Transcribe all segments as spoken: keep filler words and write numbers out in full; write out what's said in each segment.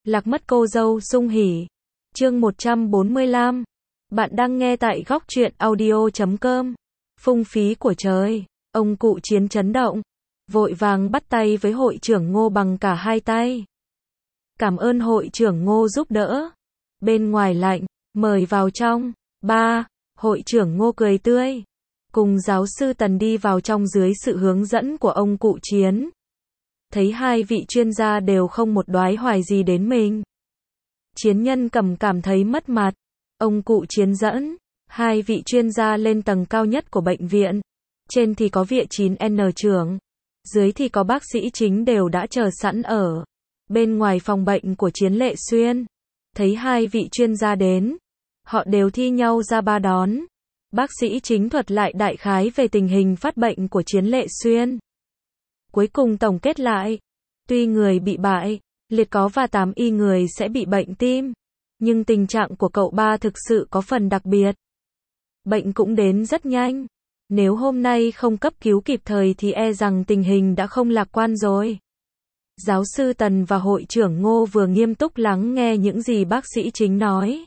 Lạc mất cô dâu sung hỉ. Chương một trăm bốn mươi lăm. Bạn đang nghe tại góc truyện audio chấm com. Phung phí của trời. Ông cụ Chiến chấn động, vội vàng bắt tay với hội trưởng Ngô bằng cả hai tay. Cảm ơn hội trưởng Ngô giúp đỡ. Bên ngoài lạnh, mời vào trong. Ba, hội trưởng Ngô cười tươi, cùng giáo sư Tần đi vào trong dưới sự hướng dẫn của ông cụ Chiến. Thấy hai vị chuyên gia đều không một đoái hoài gì đến mình. Chiến Nhân cầm cảm thấy mất mặt. Ông cụ Chiến dẫn hai vị chuyên gia lên tầng cao nhất của bệnh viện. Trên thì có viện chín N trưởng, dưới thì có bác sĩ chính đều đã chờ sẵn ở bên ngoài phòng bệnh của Chiến Lệ Xuyên. Thấy hai vị chuyên gia đến, họ đều thi nhau ra ba đón. Bác sĩ chính thuật lại đại khái về tình hình phát bệnh của Chiến Lệ Xuyên. Cuối cùng tổng kết lại, tuy người bị bại liệt có và tám y người sẽ bị bệnh tim, nhưng tình trạng của cậu ba thực sự có phần đặc biệt. Bệnh cũng đến rất nhanh. Nếu hôm nay không cấp cứu kịp thời thì e rằng tình hình đã không lạc quan rồi. Giáo sư Tần và hội trưởng Ngô vừa nghiêm túc lắng nghe những gì bác sĩ chính nói,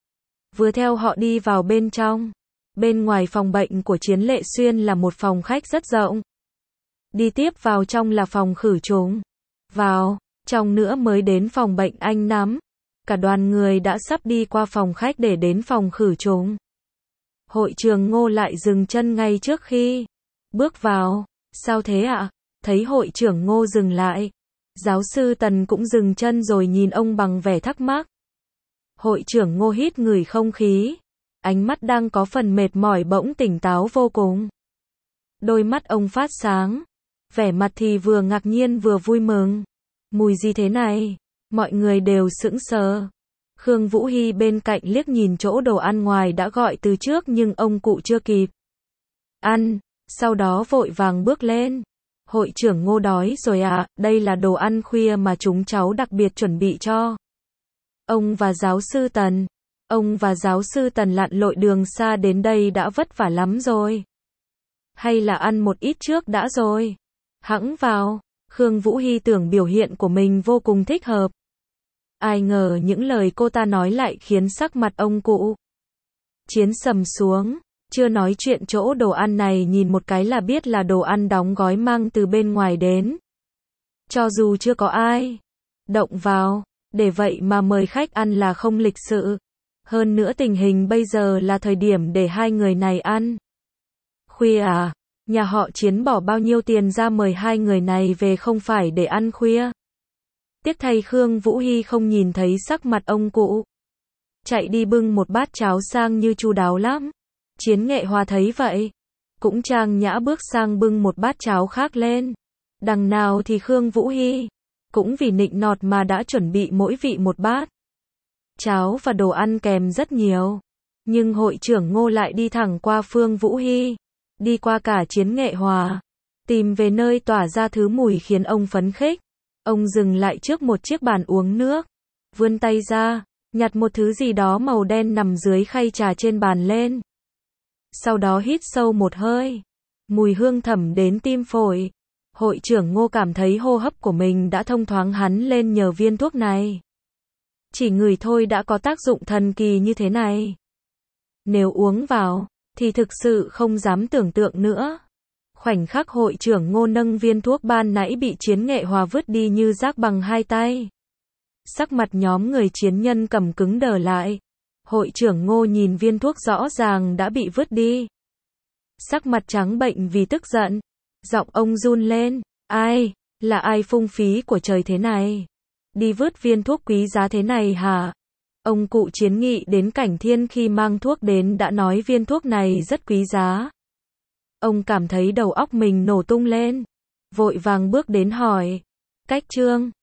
vừa theo họ đi vào bên trong. Bên ngoài phòng bệnh của Chiến Lệ Xuyên là một phòng khách rất rộng. Đi tiếp vào trong là phòng khử trùng. Vào trong nữa mới đến phòng bệnh anh nắm. Cả đoàn người đã sắp đi qua phòng khách để đến phòng khử trùng. Hội trưởng Ngô lại dừng chân ngay trước khi bước vào. Sao thế ạ? À? Thấy hội trưởng Ngô dừng lại, giáo sư Tần cũng dừng chân rồi nhìn ông bằng vẻ thắc mắc. Hội trưởng Ngô hít ngửi không khí, ánh mắt đang có phần mệt mỏi bỗng tỉnh táo vô cùng. Đôi mắt ông phát sáng, vẻ mặt thì vừa ngạc nhiên vừa vui mừng. Mùi gì thế này? Mọi người đều sững sờ. Khương Vũ Hy bên cạnh liếc nhìn chỗ đồ ăn ngoài đã gọi từ trước nhưng ông cụ chưa kịp ăn, sau đó vội vàng bước lên. Hội trưởng Ngô đói rồi ạ, à, đây là đồ ăn khuya mà chúng cháu đặc biệt chuẩn bị cho ông và giáo sư Tần. Ông và giáo sư Tần lặn lội đường xa đến đây đã vất vả lắm rồi. Hay là ăn một ít trước đã rồi? Hẵng vào. Khương Vũ Hy tưởng biểu hiện của mình vô cùng thích hợp. Ai ngờ những lời cô ta nói lại khiến sắc mặt ông cụ Chiến sầm xuống. Chưa nói chuyện chỗ đồ ăn này nhìn một cái là biết là đồ ăn đóng gói mang từ bên ngoài đến. Cho dù chưa có ai động vào, để vậy mà mời khách ăn là không lịch sự. Hơn nữa tình hình bây giờ là thời điểm để hai người này ăn khuya à? Nhà họ Chiến bỏ bao nhiêu tiền ra mời hai người này về không phải để ăn khuya? Tiếc thay Khương Vũ Hy không nhìn thấy sắc mặt ông cụ. Chạy đi bưng một bát cháo sang như chu đáo lắm. Chiến Nghệ Hòa thấy vậy, cũng trang nhã bước sang bưng một bát cháo khác lên. Đằng nào thì Khương Vũ Hy cũng vì nịnh nọt mà đã chuẩn bị mỗi vị một bát cháo và đồ ăn kèm rất nhiều. Nhưng hội trưởng Ngô lại đi thẳng qua Phương Vũ Hy, đi qua cả Chiến Nghệ Hòa, tìm về nơi tỏa ra thứ mùi khiến ông phấn khích. Ông dừng lại trước một chiếc bàn uống nước, vươn tay ra, nhặt một thứ gì đó màu đen nằm dưới khay trà trên bàn lên. Sau đó hít sâu một hơi, mùi hương thẩm đến tim phổi. Hội trưởng Ngô cảm thấy hô hấp của mình đã thông thoáng hắn lên nhờ viên thuốc này. Chỉ ngửi thôi đã có tác dụng thần kỳ như thế này. Nếu uống vào, thì thực sự không dám tưởng tượng nữa. Khoảnh khắc hội trưởng Ngô nâng viên thuốc ban nãy bị Chiến Nghệ Hòa vứt đi như rác bằng hai tay. Sắc mặt nhóm người Chiến Nhân cầm cứng đờ lại. Hội trưởng Ngô nhìn viên thuốc rõ ràng đã bị vứt đi. Sắc mặt trắng bệnh vì tức giận. Giọng ông run lên. Ai? Là ai phung phí của trời thế này? Đi vứt viên thuốc quý giá thế này hả? Ông cụ Chiến nghĩ đến Cảnh Thiên khi mang thuốc đến đã nói viên thuốc này rất quý giá. Ông cảm thấy đầu óc mình nổ tung lên. Vội vàng bước đến hỏi. Cách Trương,